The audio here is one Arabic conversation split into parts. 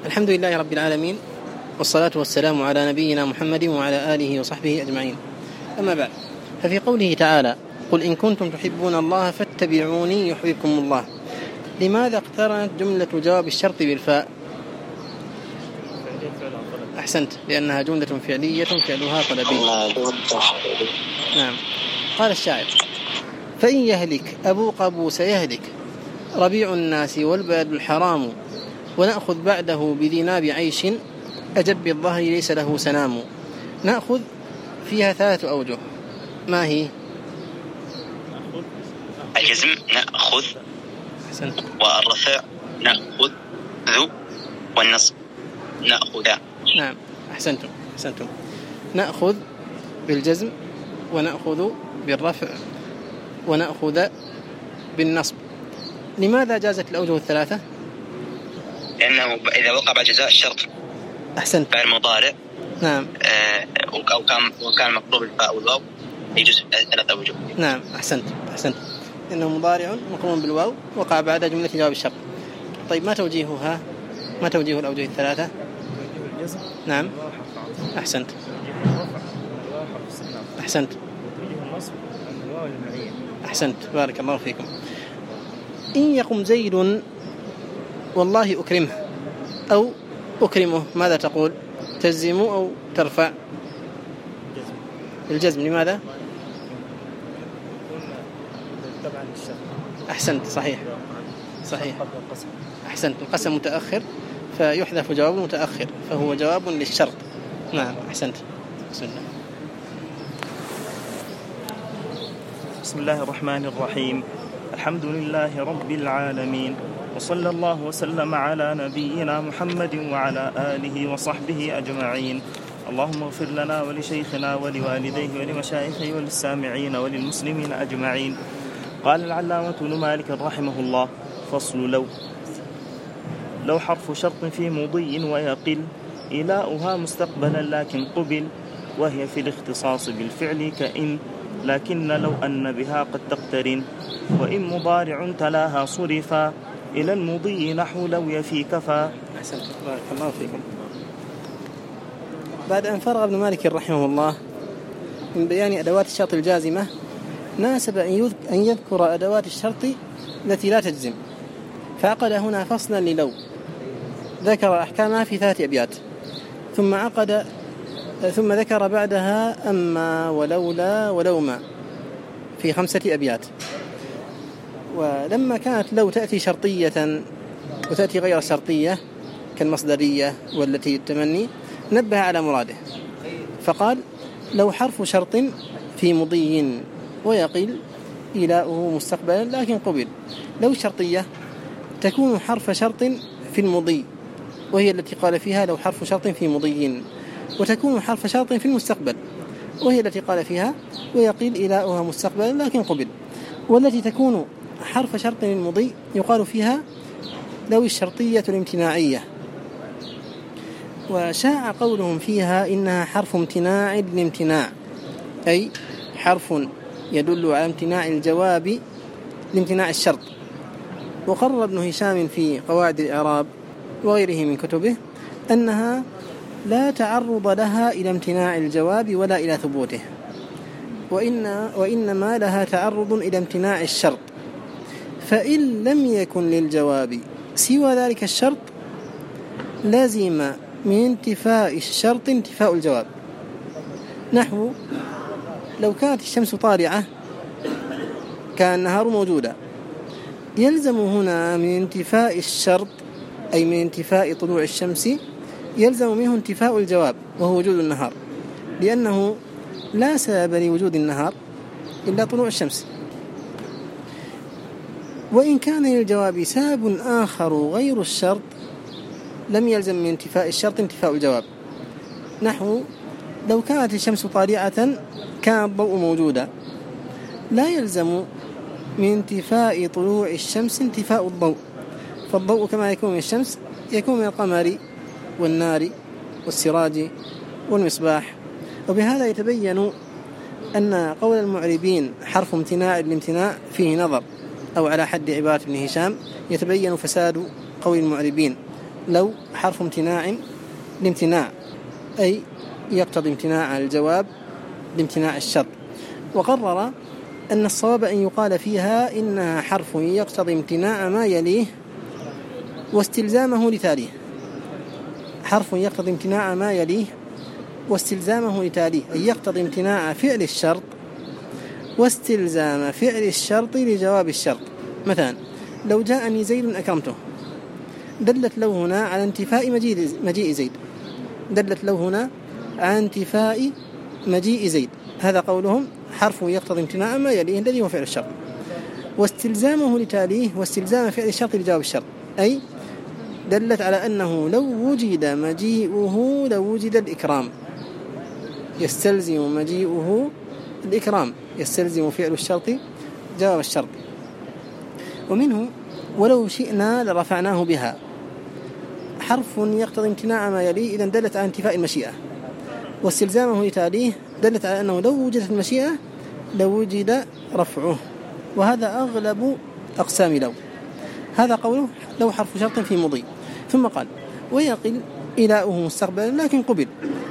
الحمد لله رب العالمين، والصلاة والسلام على نبينا محمد وعلى آله وصحبه أجمعين. أما بعد، ففي قوله تعالى: قل إن كنتم تحبون الله فاتبعوني يحببكم الله، لماذا اقترنت جملة جواب الشرط بالفاء؟ أحسنت، لأنها جملة فعلية فعلها طلبي. نعم. قال الشاعر: فإن يهلك أبوك أبو سيهلك، ربيع الناس والبلد الحرام، ونأخذ بعده بذناب عيش، أجب بالظهر ليس له سنام. نأخذ فيها 3 أوجه، ما هي؟ الجزم نأخذ، أحسنت، والرفع نأخذ ذو، والنصب نأخذ. نعم، أحسنتم. نأخذ بالجزم، ونأخذ بالرفع، ونأخذ بالنصب. لماذا جازت الأوجه 3؟ لأنه إذا وقع بعد جزاء الشرط أحسنت فعل مضارع، نعم، وكان مقلوب الفاء والواو يجوز 3 أوجه. نعم، أحسنت، إنه مضارع مقرون بالواو وقع بعد جملة جواب الشرط. طيب، ما توجيه الأوجه 3؟ نعم، أحسنت، بارك الله فيكم. إن يقم زيد والله أكرمه أو أكرمه، ماذا تقول؟ تجزم أو ترفع؟ الجزم. لماذا؟ أحسنت، صحيح، أحسنت. القسم متأخر فيحذف جواب متأخر، فهو جواب للشرط. نعم، أحسنت. بسم الله الرحمن الرحيم. الحمد لله رب العالمين، وصلى الله وسلم على نبينا محمد وعلى آله وصحبه أجمعين. اللهم اغفر لنا ولشيخنا ولوالديه ولمشايخه وللسامعين وللمسلمين أجمعين. قال العلامة ابن مالك رحمه الله: فصل لو حرف شرط في مضي ويقل، إلاؤها مستقبلا لكن قبل، وهي في الاختصاص بالفعل كإن، لكن لو أن بها قد تقترن، وإن مضارع تلاها صرفا، إلى المضي نحو لو يفي كفى. أحسنت، بارك الله فيكم. بعد أن فرغ ابن مالك رحمه الله من بيان أدوات الشرط الجازمة، ناسب أن يذكر أدوات الشرط التي لا تجزم، فعقد هنا فصلا للو، ذكر أحكامها في 3 أبيات، ثم ذكر بعدها أما ولولا ولوما في 5 أبيات. ولما كانت لو تأتي شرطية وتأتي غير شرطية كالمصدرية والتي التمني، نبه على مراده فقال: لو حرف شرط في مضي ويقل، إلاؤه مستقبلا لكن قبل. لو الشرطية تكون حرف شرط في المضي، وهي التي قال فيها لو حرف شرط في مضي، وتكون حرف شرط في المستقبل، وهي التي قال فيها ويقل إلاؤها مستقبلا لكن قبل. والتي تكون حرف شرط المضي يقال فيها لو الشرطية الامتناعية، وشاع قولهم فيها إنها حرف امتناع لامتناع، أي حرف يدل على امتناع الجواب لامتناع الشرط. وقرر ابن هشام في قواعد الإعراب وغيره من كتبه أنها لا تعرض لها إلى امتناع الجواب ولا إلى ثبوته، وإنما لها تعرض إلى امتناع الشرط، فإن لم يكن للجواب سوى ذلك الشرط لازم من انتفاء الشرط انتفاء الجواب. نحو: لو كانت الشمس طالعة كان النهار موجودا، يلزم هنا من انتفاء الشرط، أي من انتفاء طلوع الشمس، يلزم منه انتفاء الجواب وهو وجود النهار، لأنه لا سبب لوجود النهار إلا طلوع الشمس. وإن كان للجواب سبب آخر غير الشرط لم يلزم من انتفاء الشرط انتفاء الجواب. نحو: لو كانت الشمس طالعة كان الضوء موجودا، لا يلزم من انتفاء طلوع الشمس انتفاء الضوء، فالضوء كما يكون من الشمس يكون من القمر والنار والسراج والمصباح. وبهذا يتبين أن قول المعربين حرف امتناع الامتناع فيه نظر، أو على حد عبارة ابن هشام يتبين فساد قول المعربين، لو حرف امتناع لامتناع، أي يقتضي امتناع الجواب لامتناع الشرط. وقرر أن الصواب أن يقال فيها إنها حرف يقتضي امتناع ما يليه واستلزامه لتاليه. حرف يقتضي امتناع ما يليه واستلزامه لتاليه، أي يقتضي امتناع فعل الشرط واستلزام فعل الشرط لجواب الشرط. مثلا لو جاءني زيد أكرمته، دلت له هنا على انتفاء مجيء زيد، دلت له هنا على انتفاء مجيء زيد. هذا قولهم حرف يقتضي امتناع ما يليه الذي هو فعل الشرط، واستلزامه لتاليه واستلزام فعل الشرط لجواب الشرط، أي دلت على أنه لو وجد مجيئه لوجد الإكرام، يستلزم مجيئه الإكرام، يستلزم فعل الشرط جواب الشرط. ومنه ولو شئنا لرفعناه بها، حرف يقتضي امتناع ما يليه إذن دلت على انتفاء المشيئة، واستلزامه لتاليه دلت على أنه لو وجدت المشيئة لوجد رفعه. وهذا أغلب أقسام لو. هذا قوله لو حرف شرط في مضي. ثم قال ويقل إلاؤه مستقبلا لكن قبل.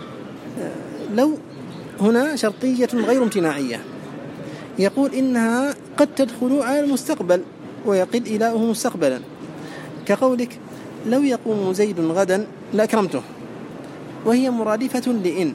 لو هنا شرطية غير امتناعية، يقول إنها قد تدخل على المستقبل ويقل إلاؤه مستقبلا، كقولك لو يقوم زيد غدا لأكرمته، وهي مرادفة لإن.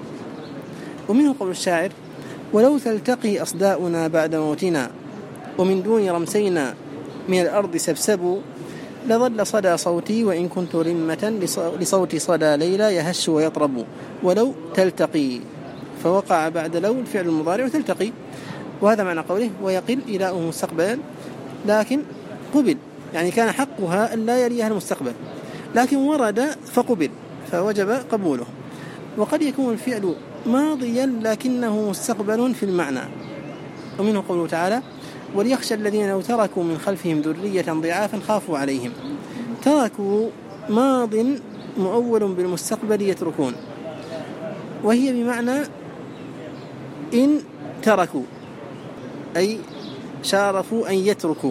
ومنه قول الشاعر ولو تلتقي أصداؤنا بعد موتنا ومن دون رمسينا من الأرض سبسبوا لظل صدى صوتي وإن كنت رمة لصوت صدى ليلى يهش ويطرب. ولو تلتقي، فوقع بعد لو الفعل المضارع تلتقي، وهذا معنى قوله ويقل إلاؤه مستقبلا لكن قبل، يعني كان حقها أن لا يليها المستقبل لكن ورد فقبل فوجب قبوله. وقد يكون الفعل ماضيا لكنه مستقبل في المعنى. ومنه قوله تعالى وليخشى الذين لو تركوا من خلفهم ذرية ضعافا خافوا عليهم. تركوا ماض مؤول بالمستقبل يتركون، وهي بمعنى إن تركوا، أي شارفوا أن يتركوا.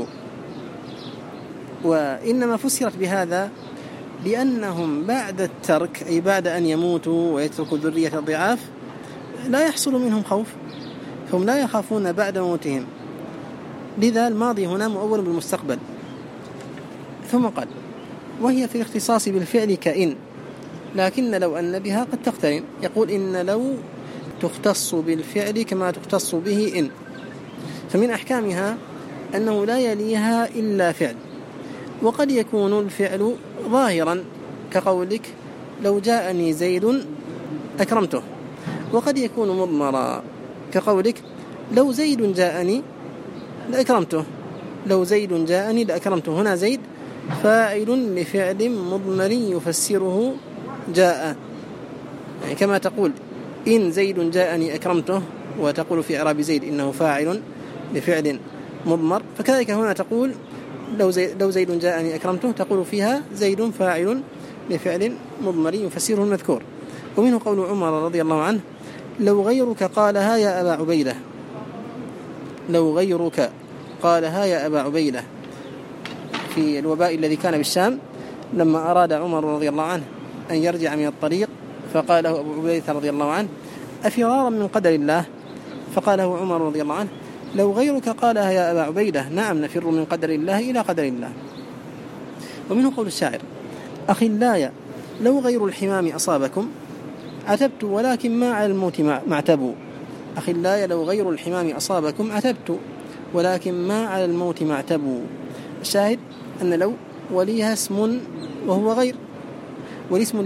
وإنما فسرت بهذا لأنهم بعد الترك، أي بعد أن يموتوا ويتركوا ذرية ضعاف، لا يحصل منهم خوف، فهم لا يخافون بعد موتهم، لذا الماضي هنا مؤول بالمستقبل. ثم قال وهي في الاختصاص بالفعل كإن، لكن لو أن بها قد تقترن. يقول إن لو تختص بالفعل كما تختص به إن، فمن أحكامها أنه لا يليها إلا فعل، وقد يكون الفعل ظاهرا كقولك لو جاءني زيد أكرمته، وقد يكون مضمرا كقولك لو زيد جاءني لأكرمته، لو زيد جاءني لأكرمته. هنا زيد فاعل لفعل مضمر يفسره جاء، يعني كما تقول إن زيد جاءني أكرمته، وتقول في إعراب زيد إنه فاعل لفعل مضمر، فكذلك هنا تقول لو زيد جاءني أكرمته، تقول فيها زيد فاعل لفعل مضمر يفسره المذكور. ومنه قول عمر رضي الله عنه لو غيرك قالها يا أبا عبيدة، لو غيرك قالها يا أبا عبيدة، في الوباء الذي كان بالشام لما أراد عمر رضي الله عنه أن يرجع من الطريق، فقال له أبو عبيدة رضي الله عنه أفرارا من قدر الله، فقال له عمر رضي الله عنه لو غيرك قالها يا أبا عبيدة نعم نفر من قدر الله إلى قدر الله. ومنه قول الشاعر أخلايا لو غير الحمام أصابكم عتبت ولكن ما على الموت معتبوا. أخلايا لو غير الحمام أصابكم عتبت ولكن ما على الموت معتبوا. الشاهد أن لو وليها اسم وهو غير، والاسم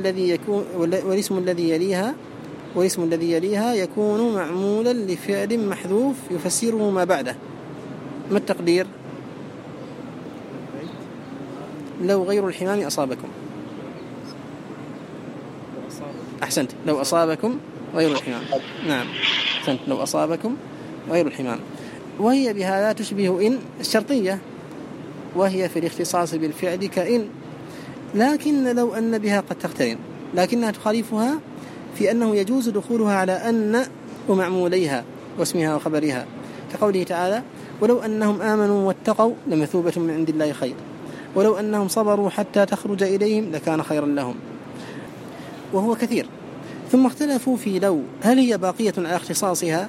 الذي يليها يكون معمولا لفعل محذوف يفسره ما بعده. ما التقدير؟ لو غير الحمام أصابكم. أحسنت، لو أصابكم غير الحمام. نعم أحسنت، لو أصابكم غير الحمام. وهي بهذا تشبه إن الشرطية، وهي في الاختصاص بالفعل كإن، لكن لو أن بها قد تقترن، لكنها تخالفها في أنه يجوز دخولها على أن ومعموليها واسمها وخبرها، كقوله تعالى ولو أنهم آمنوا واتقوا لمثوبة من عند الله خير. ولو أنهم صبروا حتى تخرج إليهم لكان خيرا لهم. وهو كثير. ثم اختلفوا في لو هل هي باقية على اختصاصها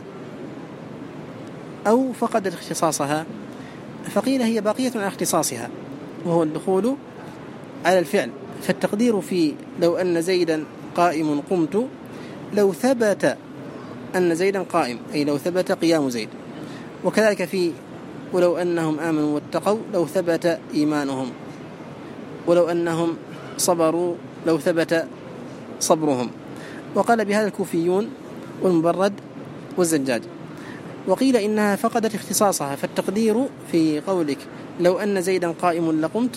أو فقدت اختصاصها، فقيل هي باقية على اختصاصها وهو الدخول على الفعل، فالتقدير في لو أن زيدا قائم قمت لو ثبت أن زيدا قائم، أي لو ثبت قيام زيد. وكذلك في ولو أنهم آمنوا واتقوا لو ثبت إيمانهم، ولو أنهم صبروا لو ثبت صبرهم. وقال بهذا الكوفيون والمبرد والزجاج. وقيل إنها فقدت اختصاصها، فالتقدير في قولك لو أن زيدا قائم لقمت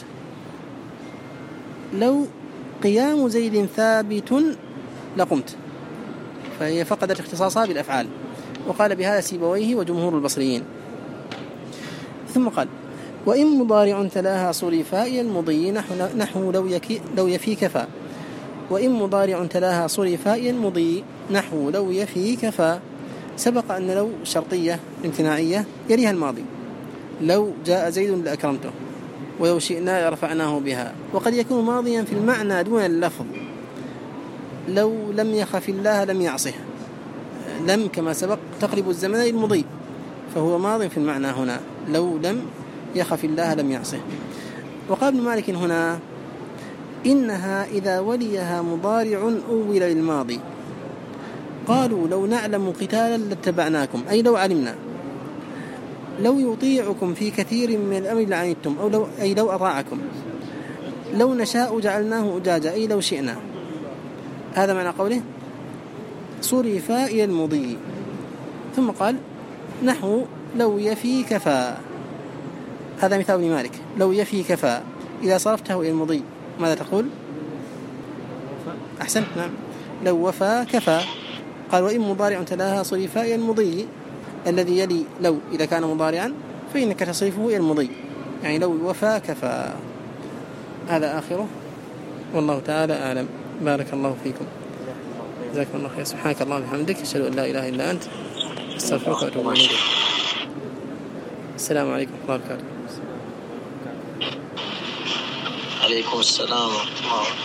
لو قيام زيد ثابت لقمت، فهي فقدت اختصاصها بالأفعال. وقال بهذا سيبويه وجمهور البصريين. ثم قال وإن مضارع تلاها صرفا إلى المضي نحو لو يفي كفى. وإن مضارع تلاها صرفا إلى المضي نحو لو يفي كفى. سبق أن لو شرطية امتناعية يليها الماضي، لو جاء زيد لأكرمته، ولو شئنا رفعناه بها. وقد يكون ماضيا في المعنى دون اللفظ، لو لم يخف الله لم يعصه، لم كما سبق تقرب الزمن للمضي، فهو ماض في المعنى هنا، لو لم يخف الله لم يعصه. وقال ابن مالك هنا إنها إذا وليها مضارع أول للماضي قالوا لو نعلم قتالا لاتبعناكم، أي لو علمنا. لو يطيعكم في كثير من الأمر لعنتم، أي لو أطاعكم. لو نشاء جعلناه أجاجا، أي لو شئنا. هذا معنى قوله صرف إلى المضي. ثم قال نحو لو يفي كفى، هذا مثال ابن مالك. لو يفي كفى إذا صرفته إلى المضي ماذا تقول؟ أحسنت، نعم، لو وفى كفى. قال وإن مضارع تلاها صرف إلى المضي، الذي يلي لو إذا كان مضارعا فإنك تصرفه إلى المضي، يعني لو وفى كفى. هذا آخره، والله تعالى أعلم. بارك الله فيكم، جزاكم الله خير. سبحانك اللهم وبحمدك، أشهد أن لا إله إلا أنت، أستغفرك وأتوب إليك. السلام عليكم ورحمة الله وبركاته. عليكم السلام ورحمة الله.